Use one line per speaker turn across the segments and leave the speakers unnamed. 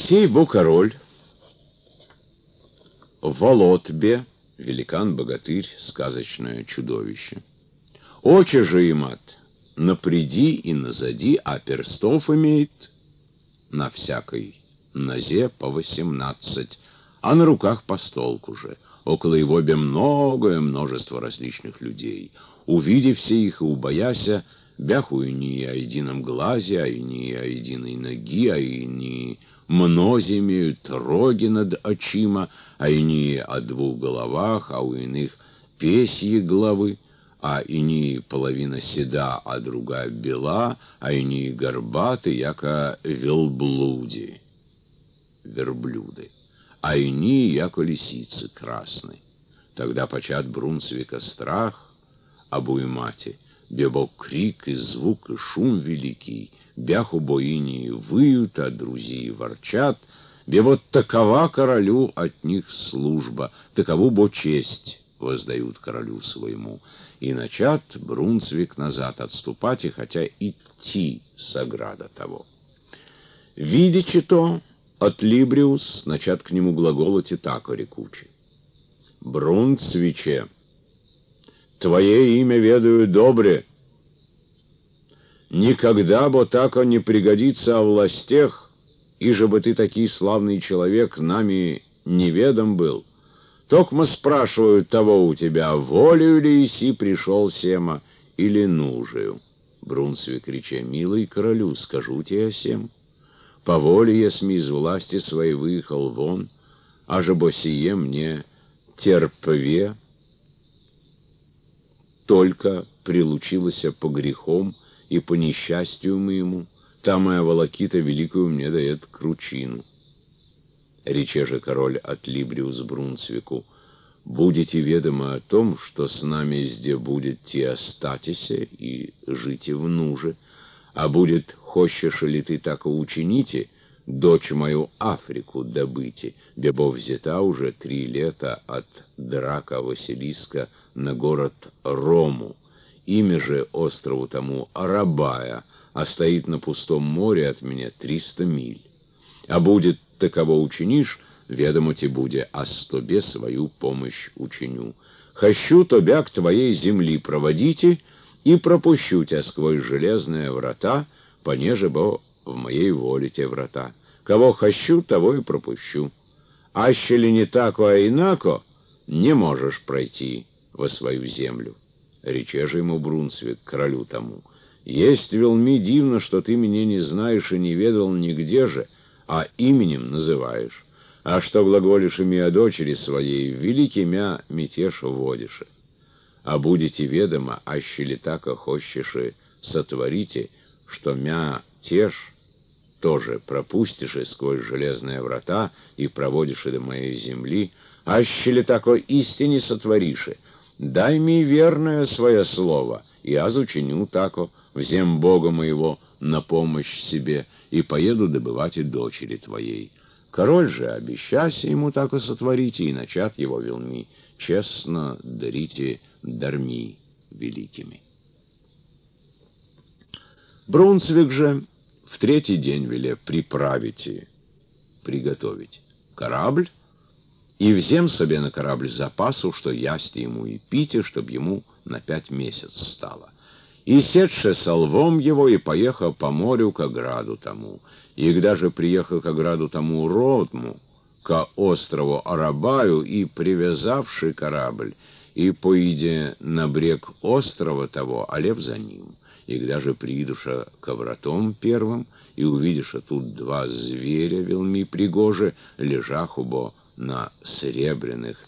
Сей бо король, Волотбе, великан-богатырь, сказочное чудовище. Очи же имат напреди и назади, а перстов имеет на всякой нозе по 18, а на руках по столку же. Около его бе многое множество различных людей. Увидев все их и убояся, бяху и не о едином глазе, а и не о единой ноги, а и не мнози имеют роги над очима, а и не о двух головах, а у иных песьи головы, а и не половина седа, а другая бела, а и не горбаты, яко верблюды, а и не яко лисицы красны. Тогда почат Брунсвика страх об уймате, бебо крик и звук и шум великий, бяху боини выют, а друзья ворчат, бе вот такова королю от них служба, такову бо честь воздают королю своему. И начат Брунсвик назад отступать, и хотя идти с ограда того. Видячи то, от Либриус начат к нему глаголать и тако рекучи. Брунсвиче, твое имя ведаю добре, никогда бо тако не пригодится о властях, и же бы ты такой славный человек нами неведом был. Токмо спрашивают того у тебя, волею ли иси пришел сема, или нужею. Брунсвик рече, милый королю, скажу тебе о сем. По воле я сми из власти своей выехал вон, а же бо сие мне терпве, только прилучилася по грехом и по несчастью моему, та моя волокита великую мне дает кручину. Рече же король от Либриус Брунсвику, будете ведомо о том, что с нами зде будет те остатися и жите в нуже, а будет, хочешь ли ты так и учините, дочь мою Африку добыте, бебо взята уже 3 лета от Драка Василиска на город Рому. Имя же острову тому Арабая, а стоит на пустом море от меня 300 миль. А будет таково учинишь, ведомо те буде, а с тобе свою помощь учиню. Хочу тобя к твоей земли проводите и пропущу тебя сквозь железные врата, понеже бо в моей воле те врата. Кого хочу, того и пропущу. Аще ли не тако, а инако, не можешь пройти во свою землю. Рече же ему Брунсвик, королю тому, есть велми дивно, что ты меня не знаешь и не ведал нигде же, а именем называешь, а что глаголишь ими о дочери своей, великий мя мятеж вводишь. А будете ведомо, аще ли тако хочешь сотворите, что мя теж тоже пропустишь сквозь железные врата и проводишь до моей земли, аще ли тако истине сотворишь, дай мне верное свое слово, и аз учиню тако, взем Бога моего на помощь себе, и поеду добывать и дочери твоей. Король же, обещайся ему тако сотворите, и начат его велми, честно дарите дарми великими. Брунсвик же в 3-й день веле приправить и приготовить корабль, и взем себе на корабль запасу, что ясти ему и пите, чтоб ему на 5 месяцев стало. И сетше со львом его, и поехал по морю к ограду тому. И когда же приехал к ограду тому Родму, к острову Арабаю, и привязавший корабль, и поиде на брег острова того, а лев за ним. И когда же приидуша ко вратом первым, и увидиша тут 2 зверя велми пригоже, лежахубо на серебряных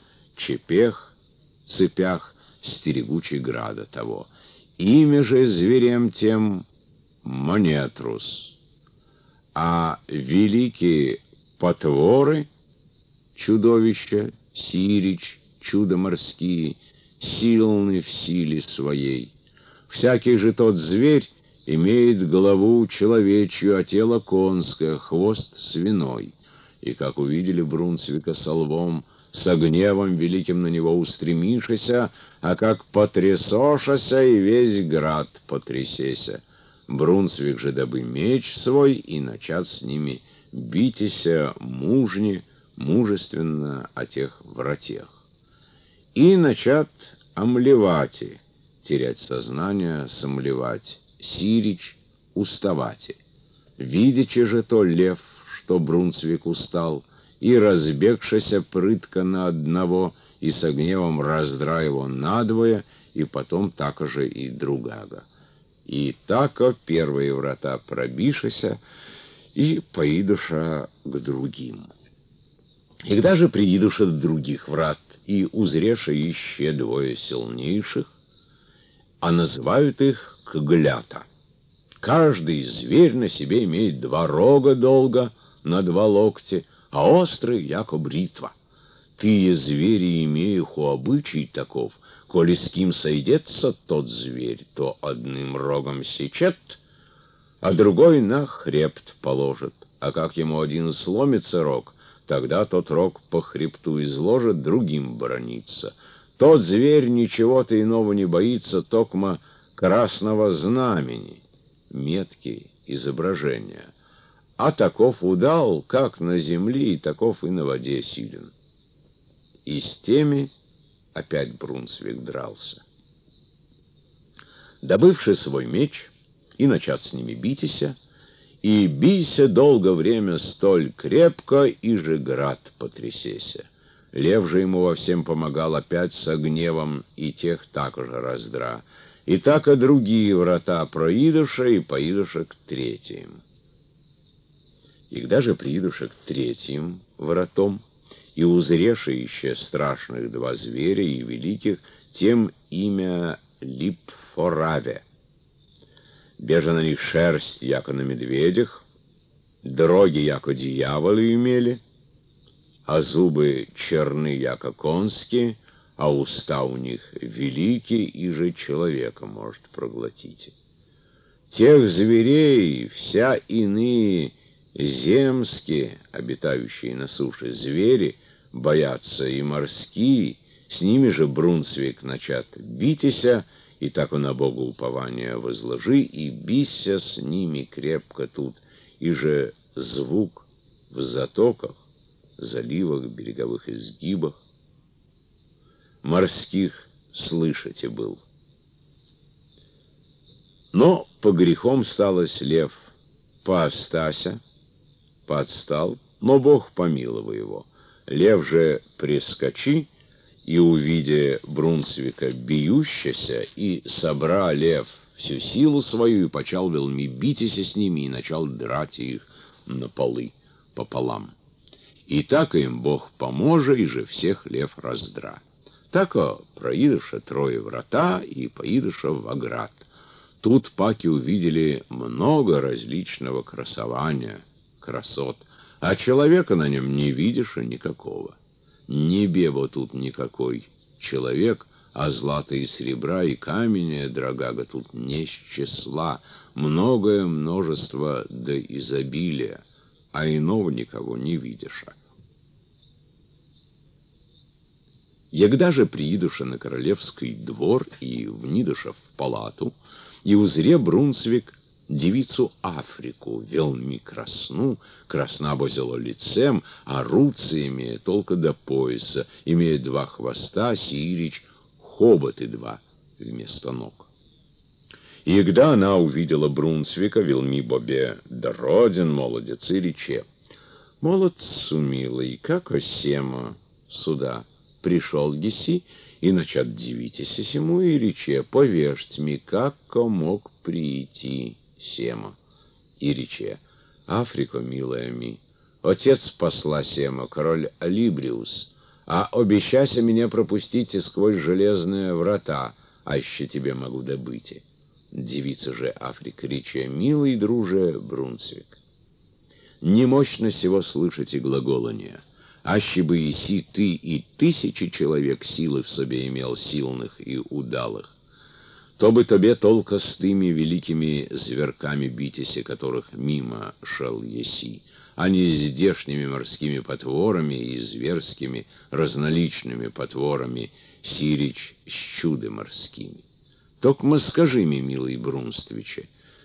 цепях стерегучей града того. Имя же зверем тем Монетрус, а великие потворы, чудовища, сирич, чудо морские, сильны в силе своей. Всякий же тот зверь имеет голову человечью, а тело конское, хвост свиной. И как увидели Брунсвика со львом, со гневом великим на него устремишися, а как потрясошася, и весь град потрясеся. Брунсвик же добы меч свой, и начат с ними битеся мужни, мужественно о тех вратех. И начат омлевати, терять сознание, сомлевать, сирич, уставати. Видячи же то лев, что Брунсвик устал, и разбегшися прытко на одного, и со гневом раздра его надвое, и потом так же и другага. И тако первые врата пробишися, и поидуша к другим. И когда же приидуша до других врат, и узреша еще двое сильнейших, а называют их кглята. Каждый зверь на себе имеет два рога долго, на два локти, а острый, яко бритва. Тые звери имеют обычай таков, коли с кем сойдется тот зверь, то одним рогом сечет, а другой на хребт положит. А как ему один сломится рог, тогда тот рог по хребту изложит, другим бранится. Тот зверь ничего-то иного не боится, токма красного знамени, метки, изображения. А таков удал, как на земле, и таков и на воде силен. И с теми опять Брунсвик дрался. Добывши свой меч, и начав с ними битися, и бийся долго время столь крепко, и же град потрясеся. Лев же ему во всем помогал опять со гневом, и тех так же раздра. И так и другие врата проидуша и поидуша к третьим. И когда же приидуша к третьим вратом, и узреша еще страшных два зверя и великих, тем имя Липфораве. Бежа на них шерсть, яко на медведях, дроги, яко дьяволы имели, а зубы черны, яко конские, а уста у них великие, и же человека может проглотить. Тех зверей вся иные земские, обитающие на суше звери, боятся и морские, с ними же Брунсвик начат битися, и так он на Богу упование возложи, и бися с ними крепко тут, и же звук в затоках, заливах, береговых изгибах морских слышите был. Но по грехом сталось лев поостася, подстал, но Бог помиловал его. Лев же прескочи, и, увидя Брунсвика бьющегося, и собра лев всю силу свою, и почал велми битися с ними, и начал драть их на полы пополам. И так им Бог поможе, и же всех лев раздра. Тако проидуша трое врата, и поидуша в оград. Тут паки увидели много различного красования, красот, а человека на нем не видишь и никакого. Не бево тут никакой человек, а злата и серебра, и камня, драгага тут не с числа, многое множество до изобилия, а иного никого не видишь. Егда же приидуша на королевский двор и внидуша в палату, и узре Брунсвик девицу Африку, велми красну, красна бозело лицем, а руцы имея только до пояса, имея два хвоста, сирич, хоботы два вместо ног. И когда она увидела Брунсвика, велми бобе дороден, молодец, и рече: «Молодцу, милый, как осема сюда пришел геси, и начат дивитесь сему, и рече: повежьте ми, как мог прийти сема». И рече: «Африко, милая ми, отец посла сема, король Алибриус, а обещайся меня пропустить сквозь железные врата, аще тебе могу добыть». Девица же Африка рече: «Милый друже Брунсвик, не мощно сего слышать и глаголания. Аще бы иси ты и 1000 человек силы в себе имел сильных и удалых, то бы тебе толко с тыми великими зверками битеся, которых мимо шел еси, а не с здешними морскими потворами и зверскими разноличными потворами, сирич с чуды морскими. Токмо скажи мне, милый Брунствиче,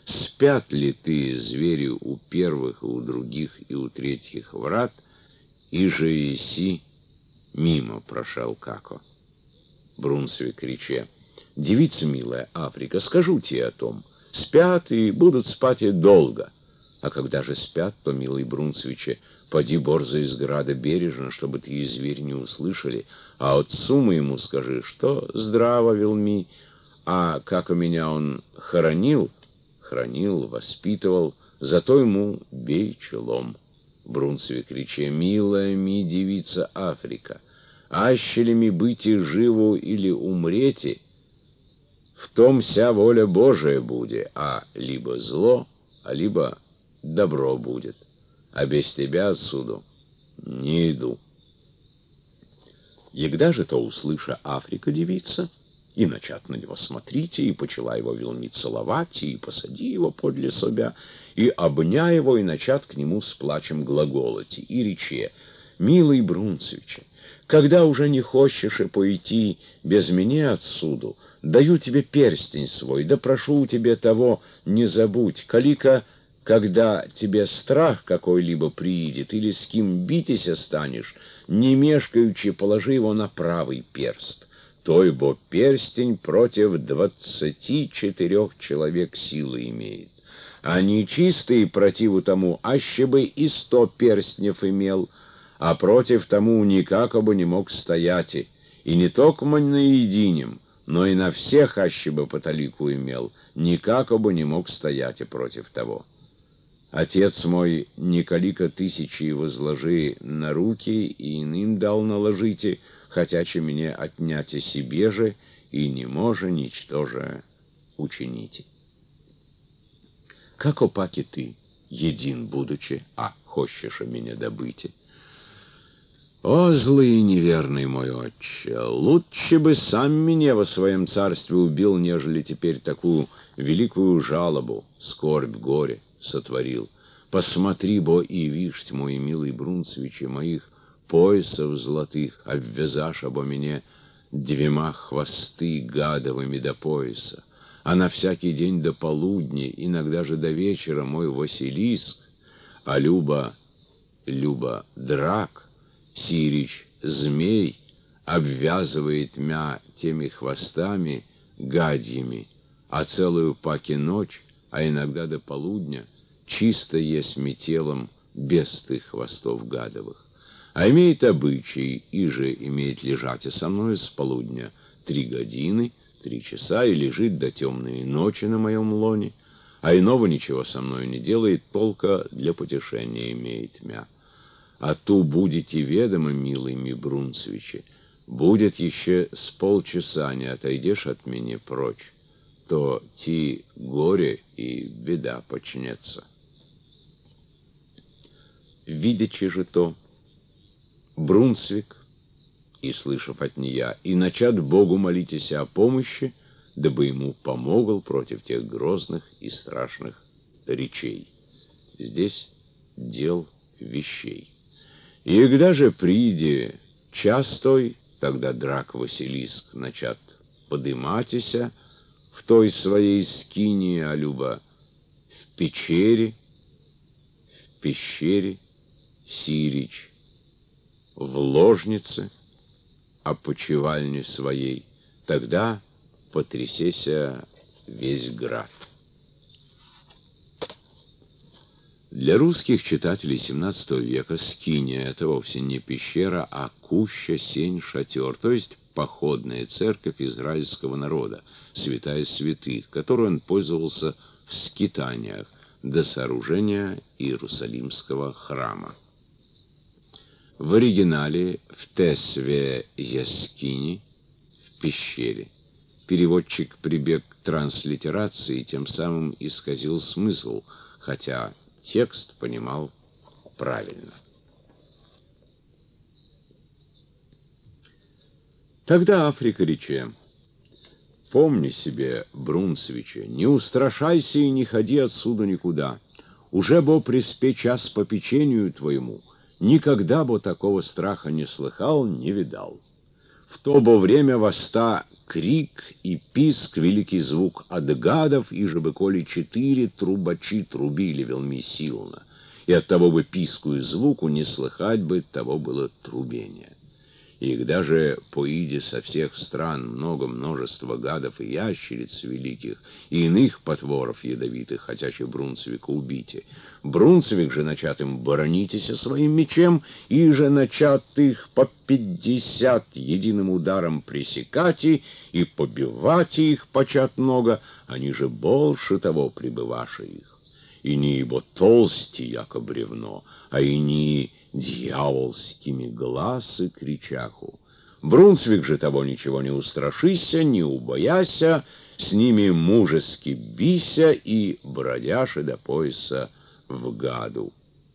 спят ли ты, звери, у первых, и у других, и у третьих врат, и же еси мимо прошел како. Брунсвик рече: девица милая Африка, скажу тебе о том, спят и будут спать и долго. А когда же спят, то, милый Брунсвиче, поди борза из града бережно, чтобы ты и зверь не услышали, а отцу моему скажи, что здраво велми, а как у меня он хранил, воспитывал, зато ему бей челом. Брунсвик рече: милая ми девица Африка, аще ли ми быть и живу или умрете, в том вся воля Божия будет, а либо зло, а либо добро будет, а без тебя отсюда не иду. Егда же то услыша Африка девица, и начат на него смотрите, и почела его велми целовать, и посади его подле себя, и обня его, и начат к нему с плачем глаголати, и рече: милый Брунсвиче, когда уже не хочешь и пойти без меня отсюда, даю тебе перстень свой, да прошу у тебя того не забудь, калика, когда тебе страх какой-либо приидет, или с кем битися станешь, не мешкаючи положи его на правый перст. Той бо перстень против 24 человек силы имеет, а нечистый противу тому, аще бы и 100 перстнев имел, а против тому никак бы не мог стоять, и не только на единем, но и на всех аще бы по талику имел, никак бы не мог стоять и против того. Отец мой, николика тысячи возложи на руки, и иным дал наложите, хотячи мне отняти себе же, и не може ничтоже учините. Как опаки ты, един будучи, а хочешь меня добыть? О, злый и неверный мой отче, лучше бы сам меня во своем царстве убил, нежели теперь такую великую жалобу, скорбь, горе сотворил. Посмотри, бо и вишь, мой милый Брунсвиче, моих поясов золотых, обвязашь обо мне 2 хвосты гадовыми до пояса, а на всякий день до полудня, иногда же до вечера мой Василиск, а Люба драк, Сирич змей, обвязывает мя теми хвостами гадьями, а целую паки ночь, а иногда до полудня, чисто есть метелом без тых хвостов гадовых. А имеет обычай, и же имеет лежать и со мной с полудня 3 годины, 3 часа, и лежит до темной ночи на моем лоне, а иного ничего со мной не делает, только для потешения имеет мя. А ту будете ведомо, милый ми Брунсвиче, будет еще с полчаса не отойдешь от меня прочь, то ти горе и беда почнется. Видячи же то, Брунсвик, и слышав от нея, и начат Богу молитесь о помощи, дабы ему помогал против тех грозных и страшных речей. Здесь дел вещей. И когда же прииде час той, тогда драк Василиск начат подыматися в той своей скинии, а Люба в пещере Сирич в ложнице, опочивальне своей, тогда потрясеся весь град. Для русских читателей XVII века скиния — это вовсе не пещера, а куща, сень, шатер, то есть походная церковь израильского народа, святая святых, которой он пользовался в скитаниях до сооружения Иерусалимского храма. В оригинале в Тесве Яскини, в пещере, переводчик прибег к транслитерации и тем самым исказил смысл, хотя текст понимал правильно. Тогда Африка рече: помни себе, Брунсвиче, не устрашайся и не ходи отсюда никуда. Уже бо приспе час по печенью твоему, никогда бо такого страха не слыхал, не видал. В то бо время воста крик и писк, великий звук от гадов, и же бы коли 4 трубачи трубили велми силно, и от того бы писку и звуку не слыхать бы того было трубение. И когда же поиде со всех стран множество гадов и ящериц великих, и иных потворов ядовитых, хотячи Брунсвика убите, Брунсвик же начат им боронитеся своим мечем, и же начат их по 50 единым ударом пресекати, и побивать их почат много, они же больше того прибываши их. И не ибо толсти, яко бревно, а и не дьяволскими глазы кричаху. Брунсвик же того ничего не устрашися, не убояся, с ними мужески бися и бродяши до пояса в гаду.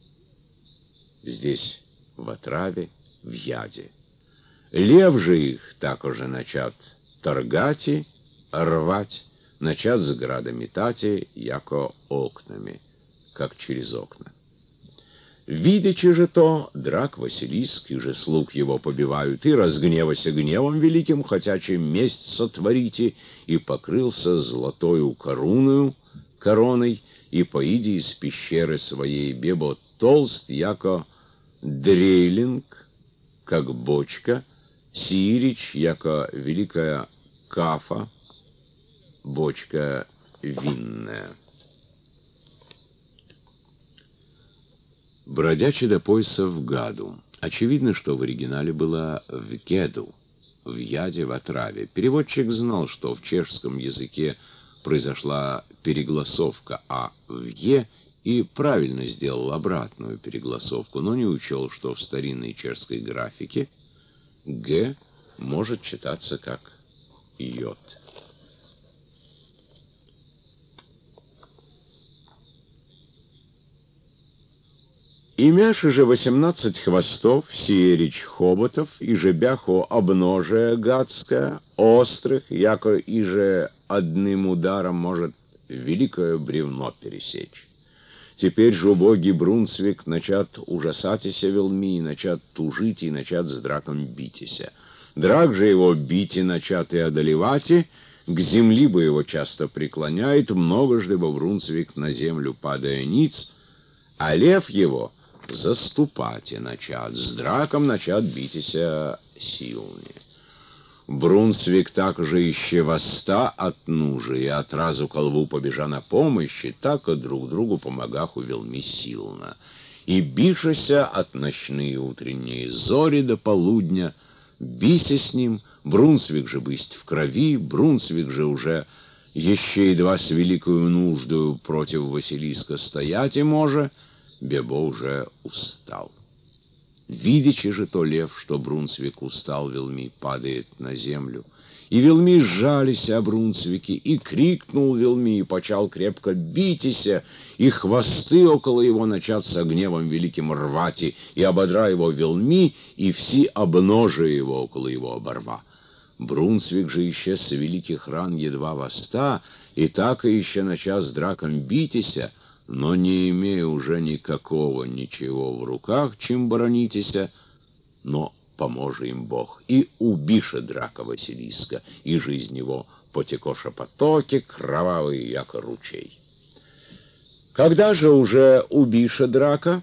Здесь в отраве, в яде. Лев же их так уже начат торгати, рвать, начат с града метати, яко окнами, как через окна. Видячи же то, драк Василиск и же слуг его побивают, и разгневася гневом великим, хотячи месть сотворите, и покрылся золотою короной, и поиди из пещеры своей бебо толст, яко дрейлинг, как бочка, сирич, яко великая кафа, бочка винная. Бродячи до пояса в гаду. Очевидно, что в оригинале было в геду, в яде, в отраве. Переводчик знал, что в чешском языке произошла перегласовка «а» в «е», и правильно сделал обратную перегласовку, но не учел, что в старинной чешской графике «г» может читаться как «йод». Имяши же 18 хвостов, сиерич хоботов, и же бяхо обножие гадское, острых, яко и же одним ударом может великое бревно пересечь. Теперь же убогий Брунсвик начат ужасатися велми, и начат тужить, и начат с драком битися. Драк же его бити начат и одолевати, к земли бы его часто преклоняет, многожды бы Брунсвик на землю падая ниц, а лев его заступать и начат, с драком начат битися силнее. Брунсвик также еще воста от нужи, и от разу колву побежа на помощи, так и друг другу помогаху велми силно. И бишася от ночные утренние зори до полудня, бися с ним, Брунсвик же бысть в крови, Брунсвик же уже еще едва с великою нуждою против Василиска стоять и може, бебо уже устал. Видячи же то лев, что Брунсвик устал, велми падает на землю, и велми сжались о Брунсвике, и крикнул велми, и почал крепко битися, и хвосты около его начат со гневом великим рвати, и ободра его велми, и все обножия его около его оборва. Брунсвик же еще с великих ран едва воста, и так и еще начал с драком битися, но не имея уже никакого ничего в руках, чем боронитеся, но поможе им Бог. И убиша драка Василиска, и жизнь его потекоша потоки, кровавые, яко ручей. Когда же уже убиша драка,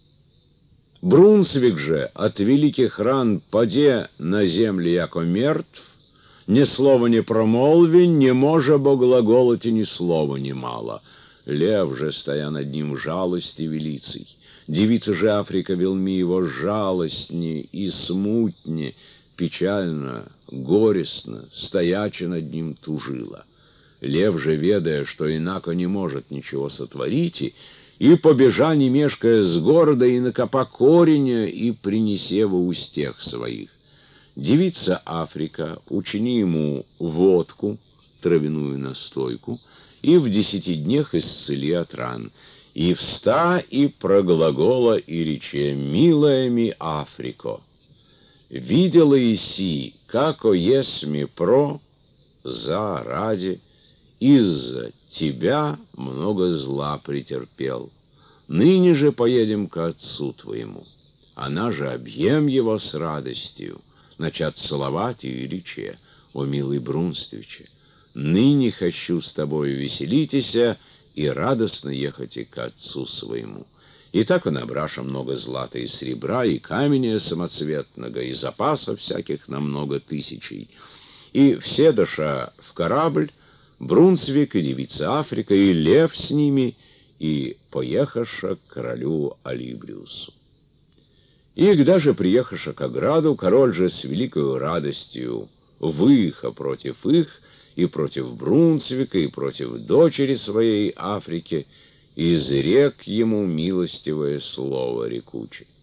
Брунсвик же от великих ран поде на земле, яко мертв, ни слова не промолви, не може бо глаголоти ни слова немало. Лев же, стоя над ним жалости велицей, девица же Африка велми его жалостне и смутне, печально, горестно, стояче над ним тужила. Лев же, ведая, что инако не может ничего сотворить, и побежа, не мешкая с города, и накопа кореня, и принесе во устех своих. Девица Африка учини ему водку, травяную настойку, и в 10 днях исцели от ран. И вста, и проглагола, и рече: «Милая ми Африко, видела иси, како есми про, за ради, из-за тебя много зла претерпел. Ныне же поедем к отцу твоему. Она же объем его с радостью. начать целовать и рече: «О, милый Брунствиче, ныне хочу с тобою веселитеся и радостно ехать и к отцу своему». И так и набраша много злата и сребра, и каменя самоцветного, и запасов всяких на много тысячей. И все доша в корабль, Брунсвик и девица Африка, и лев с ними, и поехаша к королю Алибриусу. И когда же приехаша к ограду, король же с великою радостью выеха против их, и против Брунсвика, и против дочери своей Африки, и изрек ему милостивое слово рекуче: